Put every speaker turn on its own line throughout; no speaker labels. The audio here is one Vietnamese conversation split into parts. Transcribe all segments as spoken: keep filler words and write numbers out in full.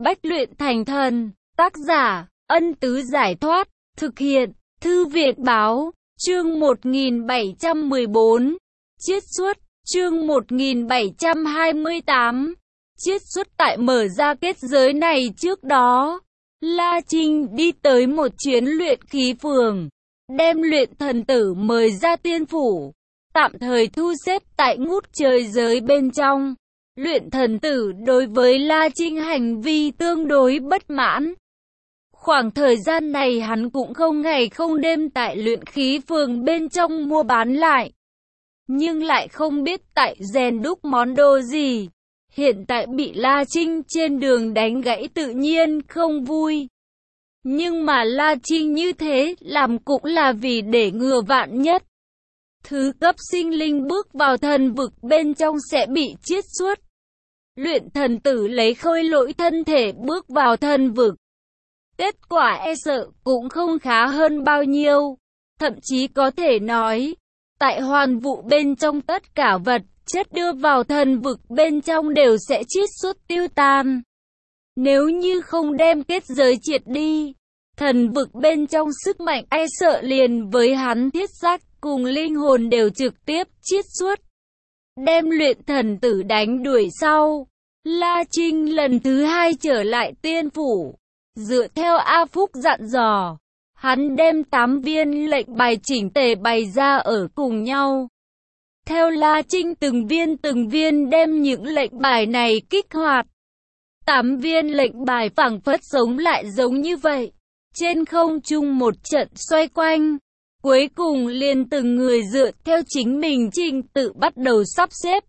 Bách luyện thành thần. Tác giả, Ân Tứ Giải Thoát. Thực hiện, Thư viện Báo. Chương một nghìn bảy trăm mười bốn. Chiết xuất. Chương một nghìn bảy trăm hai mươi tám. Chiết xuất. Tại mở ra kết giới này trước đó, La Trinh đi tới một chuyến luyện khí phường, đem luyện thần tử mời ra tiên phủ, tạm thời thu xếp tại ngút trời giới bên trong. Luyện thần tử đối với La Trinh hành vi tương đối bất mãn. Khoảng thời gian này hắn cũng không ngày không đêm tại luyện khí phường bên trong mua bán lại, nhưng lại không biết tại rèn đúc món đồ gì. Hiện tại bị La Trinh trên đường đánh gãy tự nhiên không vui. Nhưng mà La Trinh như thế làm cũng là vì để ngừa vạn nhất. Thứ cấp sinh linh bước vào thần vực bên trong sẽ bị chiết xuất. Luyện thần tử lấy khôi lỗi thân thể bước vào thần vực. Kết quả e sợ cũng không khá hơn bao nhiêu. Thậm chí có thể nói, tại hoàn vụ bên trong tất cả vật chất đưa vào thần vực bên trong đều sẽ chiết xuất tiêu tan. Nếu như không đem kết giới triệt đi, thần vực bên trong sức mạnh e sợ liền với hắn thiết giác cùng linh hồn đều trực tiếp chiết xuất. Đem luyện thần tử đánh đuổi sau, La Trinh lần thứ hai trở lại tiên phủ. Dựa theo A Phúc dặn dò, hắn đem tám viên lệnh bài chỉnh tề bày ra ở cùng nhau. Theo La Trinh từng viên từng viên đem những lệnh bài này kích hoạt. Tám viên lệnh bài phảng phất sống lại giống như vậy. Trên không trung một trận xoay quanh. Cuối cùng liền từng người dựa theo chính mình trình tự bắt đầu sắp xếp.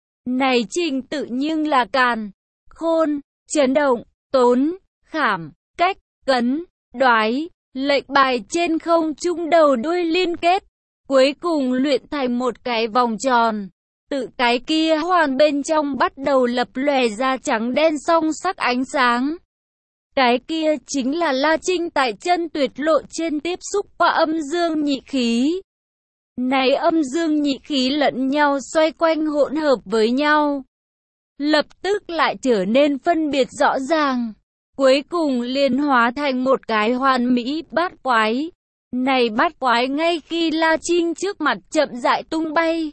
Này trình tự nhưng là càn, khôn, chấn động, tốn, khảm, cách, cấn, đoái. Lệnh bài trên không trung đầu đuôi liên kết. Cuối cùng luyện thành một cái vòng tròn. Tự cái kia hoàn bên trong bắt đầu lập lòe ra trắng đen song sắc ánh sáng. Cái kia chính là La Trinh tại chân tuyệt lộ trên tiếp xúc qua âm dương nhị khí. Này âm dương nhị khí lẫn nhau xoay quanh hỗn hợp với nhau. Lập tức lại trở nên phân biệt rõ ràng. Cuối cùng liền hóa thành một cái hoàn mỹ bát quái. Này bát quái ngay khi La Trinh trước mặt chậm rãi tung bay.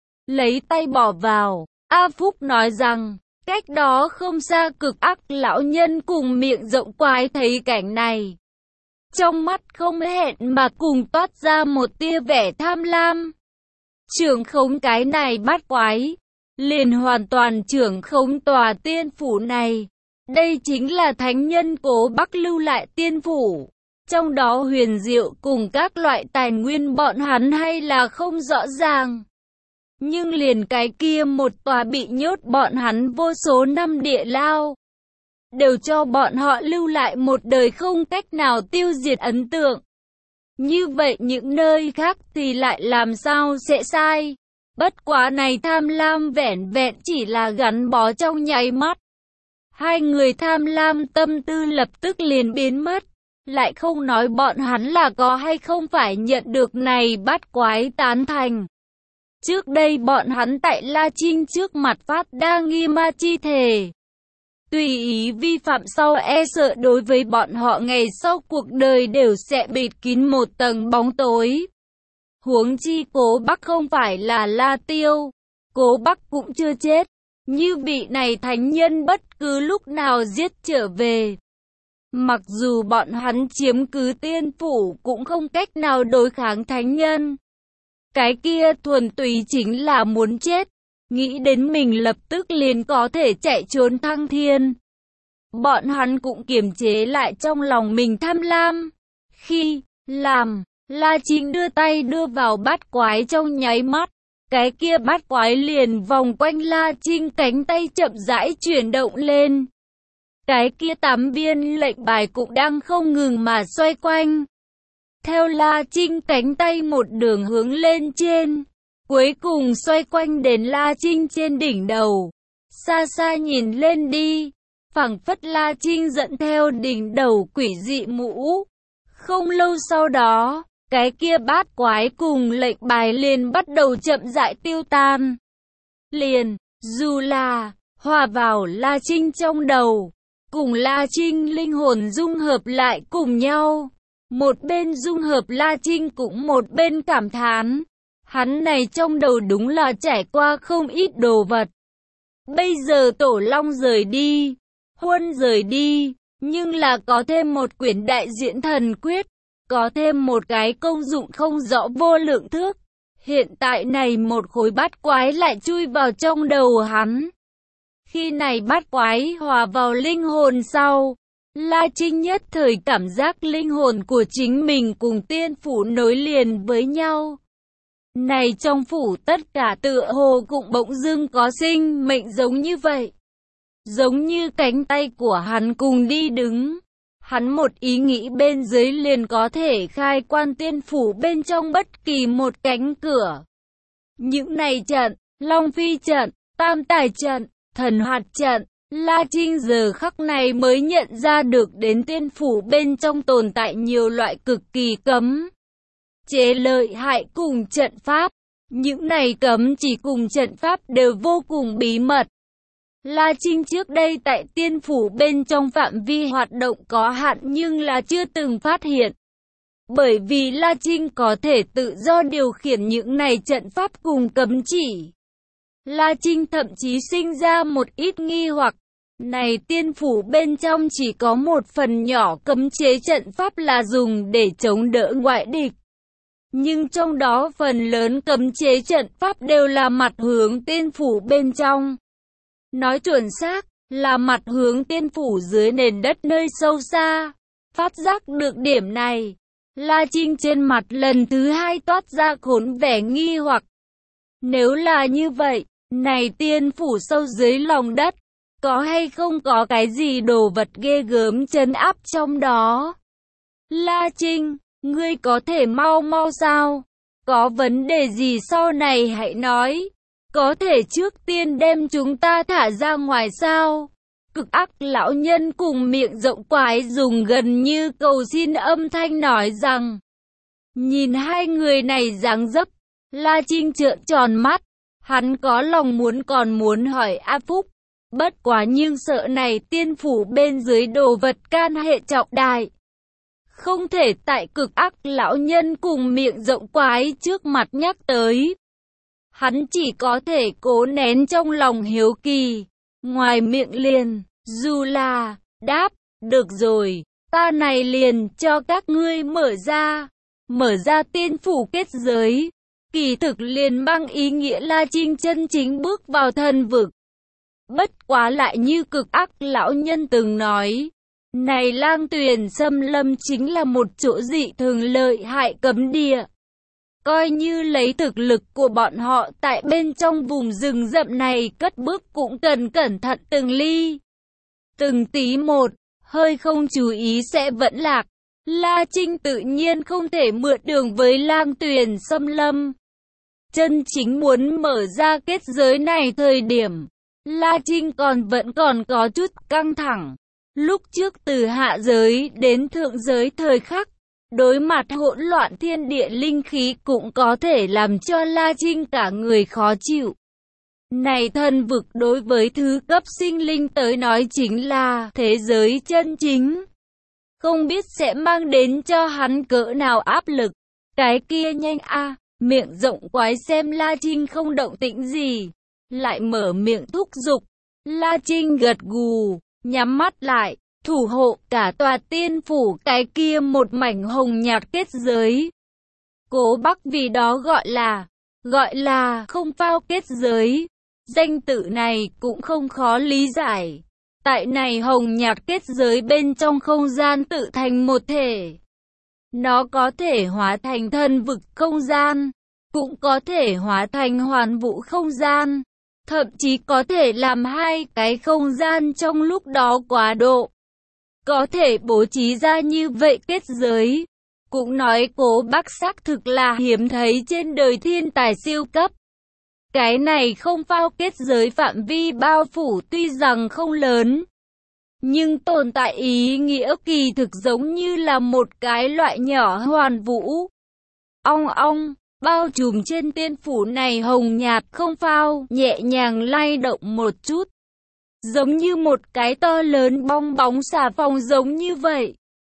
Lấy tay bỏ vào, A Phúc nói rằng, cách đó không xa cực ác lão nhân cùng miệng rộng quái thấy cảnh này. Trong mắt không hẹn mà cùng toát ra một tia vẻ tham lam. Trưởng khống cái này bát quái, liền hoàn toàn trưởng khống tòa tiên phủ này. Đây chính là thánh nhân Cố Bắc lưu lại tiên phủ. Trong đó huyền diệu cùng các loại tài nguyên bọn hắn hay là không rõ ràng. Nhưng liền cái kia một tòa bị nhốt bọn hắn vô số năm địa lao, đều cho bọn họ lưu lại một đời không cách nào tiêu diệt ấn tượng. Như vậy những nơi khác thì lại làm sao sẽ sai. Bất quá này tham lam vẻn vẹn chỉ là gắn bó trong nháy mắt. Hai người tham lam tâm tư lập tức liền biến mất. Lại không nói bọn hắn là có hay không phải nhận được này bát quái tán thành. Trước đây bọn hắn tại La Trinh trước mặt phát đa nghi ma chi thể. Tùy ý vi phạm sau e sợ đối với bọn họ ngày sau cuộc đời đều sẽ bịt kín một tầng bóng tối. Huống chi Cố Bắc không phải là La Tiêu. Cố Bắc cũng chưa chết. Như vị này thánh nhân bất cứ lúc nào giết trở về. Mặc dù bọn hắn chiếm cứ tiên phủ cũng không cách nào đối kháng thánh nhân. Cái kia thuần túy chính là muốn chết. Nghĩ đến mình lập tức liền có thể chạy trốn thăng thiên. Bọn hắn cũng kiềm chế lại trong lòng mình tham lam. Khi làm, La Trinh đưa tay đưa vào bát quái trong nháy mắt. Cái kia bát quái liền vòng quanh La Trinh cánh tay chậm rãi chuyển động lên. Cái kia tám viên lệnh bài cũng đang không ngừng mà xoay quanh. Theo La Trinh cánh tay một đường hướng lên trên. Cuối cùng xoay quanh đến La Trinh trên đỉnh đầu. Xa xa nhìn lên đi. Phảng phất La Trinh dẫn theo đỉnh đầu quỷ dị mũ. Không lâu sau đó, cái kia bát quái cùng lệnh bài liền bắt đầu chậm rãi tiêu tan. Liền, dù là, hòa vào La Trinh trong đầu. cùng La Trinh linh hồn dung hợp lại cùng nhau. Một bên dung hợp La Trinh cũng một bên cảm thán. Hắn này trong đầu đúng là trải qua không ít đồ vật. Bây giờ Tổ Long rời đi, Huân rời đi, nhưng là có thêm một quyển đại diễn thần quyết, có thêm một cái công dụng không rõ vô lượng thước. Hiện tại này một khối bát quái lại chui vào trong đầu hắn. Khi này bát quái hòa vào linh hồn sau, La Trinh nhất thời cảm giác linh hồn của chính mình cùng tiên phủ nối liền với nhau. Này trong phủ tất cả tựa hồ cũng bỗng dưng có sinh mệnh giống như vậy. Giống như cánh tay của hắn cùng đi đứng. Hắn một ý nghĩ bên dưới liền có thể khai quan tiên phủ bên trong bất kỳ một cánh cửa. Những này trận, Long Phi trận, Tam Tài trận, Thần Hoạt trận, La Trinh giờ khắc này mới nhận ra được đến tiên phủ bên trong tồn tại nhiều loại cực kỳ cấm chế lợi hại cùng trận pháp. Những này cấm chỉ cùng trận pháp đều vô cùng bí mật. La Trinh trước đây tại tiên phủ bên trong phạm vi hoạt động có hạn nhưng là chưa từng phát hiện. Bởi vì La Trinh có thể tự do điều khiển những này trận pháp cùng cấm chỉ. La Trinh thậm chí sinh ra một ít nghi hoặc. Này tiên phủ bên trong chỉ có một phần nhỏ cấm chế trận pháp là dùng để chống đỡ ngoại địch. Nhưng trong đó phần lớn cấm chế trận pháp đều là mặt hướng tiên phủ bên trong. Nói chuẩn xác, là mặt hướng tiên phủ dưới nền đất nơi sâu xa. Phát giác được điểm này, La Trinh trên mặt lần thứ hai toát ra khốn vẻ nghi hoặc. Nếu là như vậy, này tiên phủ sâu dưới lòng đất, có hay không có cái gì đồ vật ghê gớm trấn áp trong đó? La Trinh, ngươi có thể mau mau sao? Có vấn đề gì sau này hãy nói. Có thể trước tiên đem chúng ta thả ra ngoài sao? Cực ác lão nhân cùng miệng rộng quái dùng gần như cầu xin âm thanh nói rằng. Nhìn hai người này dáng dấp, La Trinh trợn tròn mắt. Hắn có lòng muốn còn muốn hỏi A Phúc. Bất quá nhưng sợ này tiên phủ bên dưới đồ vật can hệ trọng đại. Không thể tại cực ác lão nhân cùng miệng rộng quái trước mặt nhắc tới. Hắn chỉ có thể cố nén trong lòng hiếu kỳ. Ngoài miệng liền, dù là, đáp, được rồi, ta này liền cho các ngươi mở ra. Mở ra tiên phủ kết giới. Kỳ thực liền mang ý nghĩa La Trinh chân chính bước vào thần vực. Bất quá lại như cực ác lão nhân từng nói. Này Lang Tuyền Xâm Lâm chính là một chỗ dị thường lợi hại cấm địa. Coi như lấy thực lực của bọn họ tại bên trong vùng rừng rậm này cất bước cũng cần cẩn thận từng ly. Từng tí một, hơi không chú ý sẽ vẫn lạc. La Trinh tự nhiên không thể mượn đường với Lang Tuyền Xâm Lâm. Chân chính muốn mở ra kết giới này thời điểm, La Trinh còn vẫn còn có chút căng thẳng. Lúc trước từ hạ giới đến thượng giới thời khắc, đối mặt hỗn loạn thiên địa linh khí cũng có thể làm cho La Trinh cả người khó chịu. Này thần vực đối với thứ cấp sinh linh tới nói chính là thế giới chân chính. Không biết sẽ mang đến cho hắn cỡ nào áp lực. Cái kia nhanh a, miệng rộng quái xem La Trinh không động tĩnh gì. Lại mở miệng thúc giục. La Trinh gật gù, nhắm mắt lại, thủ hộ cả tòa tiên phủ cái kia một mảnh hồng nhạt kết giới. Cố Bắc vì đó gọi là, gọi là không phao kết giới. Danh tự này cũng không khó lý giải. Tại này hồng nhạt kết giới bên trong không gian tự thành một thể. Nó có thể hóa thành thần vực không gian, cũng có thể hóa thành hoàn vũ không gian. Thậm chí có thể làm hai cái không gian trong lúc đó quá độ. Có thể bố trí ra như vậy kết giới. Cũng nói Cố Bắc xác thực là hiếm thấy trên đời thiên tài siêu cấp. Cái này không phao kết giới phạm vi bao phủ tuy rằng không lớn, nhưng tồn tại ý nghĩa kỳ thực giống như là một cái loại nhỏ hoàn vũ. Ong ong, bao trùm trên tiên phủ này hồng nhạt không phao, nhẹ nhàng lay động một chút. giống như một cái to lớn bong bóng xà phòng giống như vậy.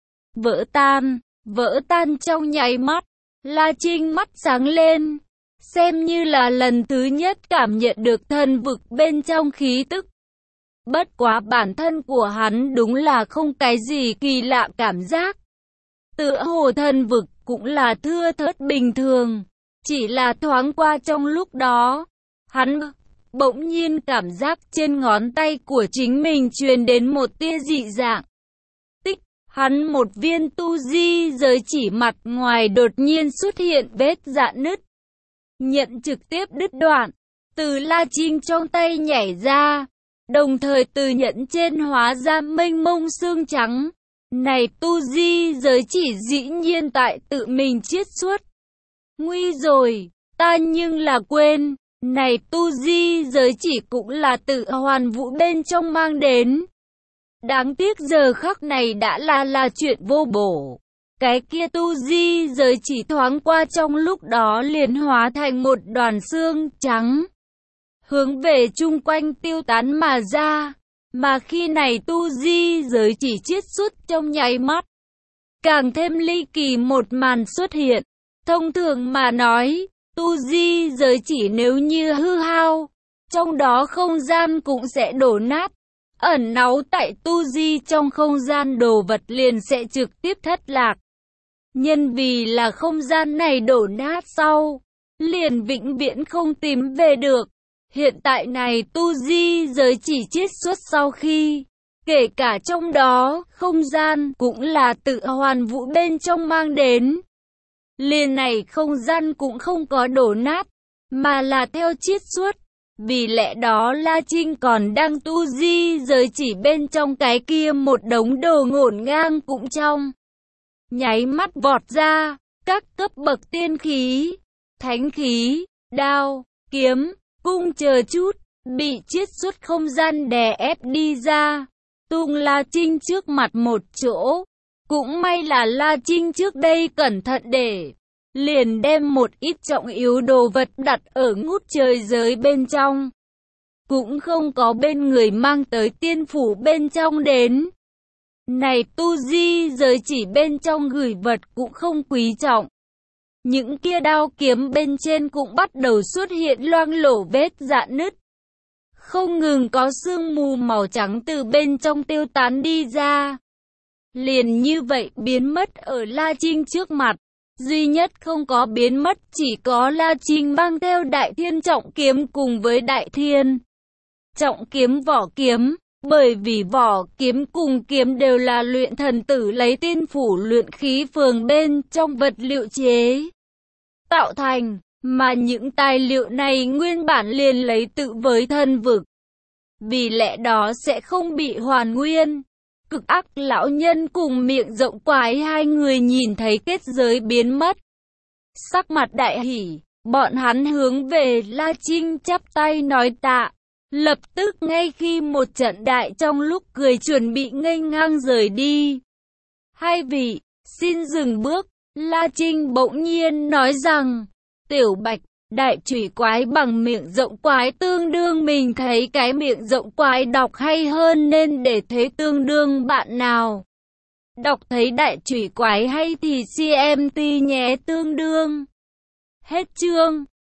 Vỡ tan, vỡ tan trong nháy mắt, La Trinh mắt sáng lên, xem như là lần thứ nhất cảm nhận được thần vực bên trong khí tức. Bất quá bản thân của hắn đúng là không cái gì kỳ lạ cảm giác. Tựa hồ thần vực cũng là thưa thớt bình thường, chỉ là thoáng qua trong lúc đó, hắn bỗng nhiên cảm giác trên ngón tay của chính mình truyền đến một tia dị dạng. Tích, hắn một viên tu di giới chỉ mặt ngoài đột nhiên xuất hiện vết rạn nứt. Nhận trực tiếp đứt đoạn, từ La Trinh trong tay nhảy ra, đồng thời từ nhẫn trên hóa ra mênh mông xương trắng. Này tu di giới chỉ dĩ nhiên tại tự mình chiết xuất. Nguy rồi, ta nhưng là quên, này tu di giới chỉ cũng là tự hoàn vũ bên trong mang đến. Đáng tiếc giờ khắc này đã là là chuyện vô bổ. Cái kia tu di giới chỉ thoáng qua trong lúc đó liền hóa thành một đoàn xương trắng, hướng về chung quanh tiêu tán mà ra. Mà khi này tu di giới chỉ chiết xuất trong nháy mắt, càng thêm ly kỳ một màn xuất hiện. Thông thường mà nói, tu di giới chỉ nếu như hư hao, trong đó không gian cũng sẽ đổ nát. Ẩn náu tại tu di trong không gian đồ vật liền sẽ trực tiếp thất lạc. Nhân vì là không gian này đổ nát sau, liền vĩnh viễn không tìm về được. Hiện tại này tu di giới chỉ chiết xuất sau khi, kể cả trong đó, không gian cũng là tự hoàn vũ bên trong mang đến. Liền này không gian cũng không có đổ nát, mà là theo chiết xuất. Vì lẽ đó La Trinh còn đang tu di giới chỉ bên trong cái kia một đống đồ ngổn ngang cũng trong nháy mắt vọt ra, các cấp bậc tiên khí, thánh khí, đao, kiếm, cung chờ chút, bị chiết xuất không gian đè ép đi ra, tung La Trinh trước mặt một chỗ. Cũng may là La Trinh trước đây cẩn thận để, liền đem một ít trọng yếu đồ vật đặt ở ngút trời giới bên trong. Cũng không có bên người mang tới tiên phủ bên trong đến. Này tu di giới chỉ bên trong gửi vật cũng không quý trọng. Những kia đao kiếm bên trên cũng bắt đầu xuất hiện loang lổ vết rạn nứt. Không ngừng có sương mù màu trắng từ bên trong tiêu tán đi ra. Liền như vậy biến mất ở La Trinh trước mặt. Duy nhất không có biến mất chỉ có La Trinh mang theo Đại Thiên trọng kiếm cùng với Đại Thiên trọng kiếm vỏ kiếm. Bởi vì vỏ kiếm cùng kiếm đều là luyện thần tử lấy tiên phủ luyện khí phường bên trong vật liệu chế tạo thành, mà những tài liệu này nguyên bản liền lấy tự với thân vực. Vì lẽ đó sẽ không bị hoàn nguyên. Cực ác lão nhân cùng miệng rộng quái hai người nhìn thấy kết giới biến mất, sắc mặt đại hỉ, bọn hắn hướng về La Trinh chắp tay nói tạ. Lập tức ngay khi một trận đại trong lúc cười chuẩn bị nghênh ngang rời đi. Hai vị, xin dừng bước, La Trinh bỗng nhiên nói rằng, Tiểu Bạch, đại chủy quái bằng miệng rộng quái tương đương mình thấy cái miệng rộng quái đọc hay hơn nên để thế tương đương bạn nào. Đọc thấy đại chủy quái hay thì xê em tê nhé tương đương. Hết chương.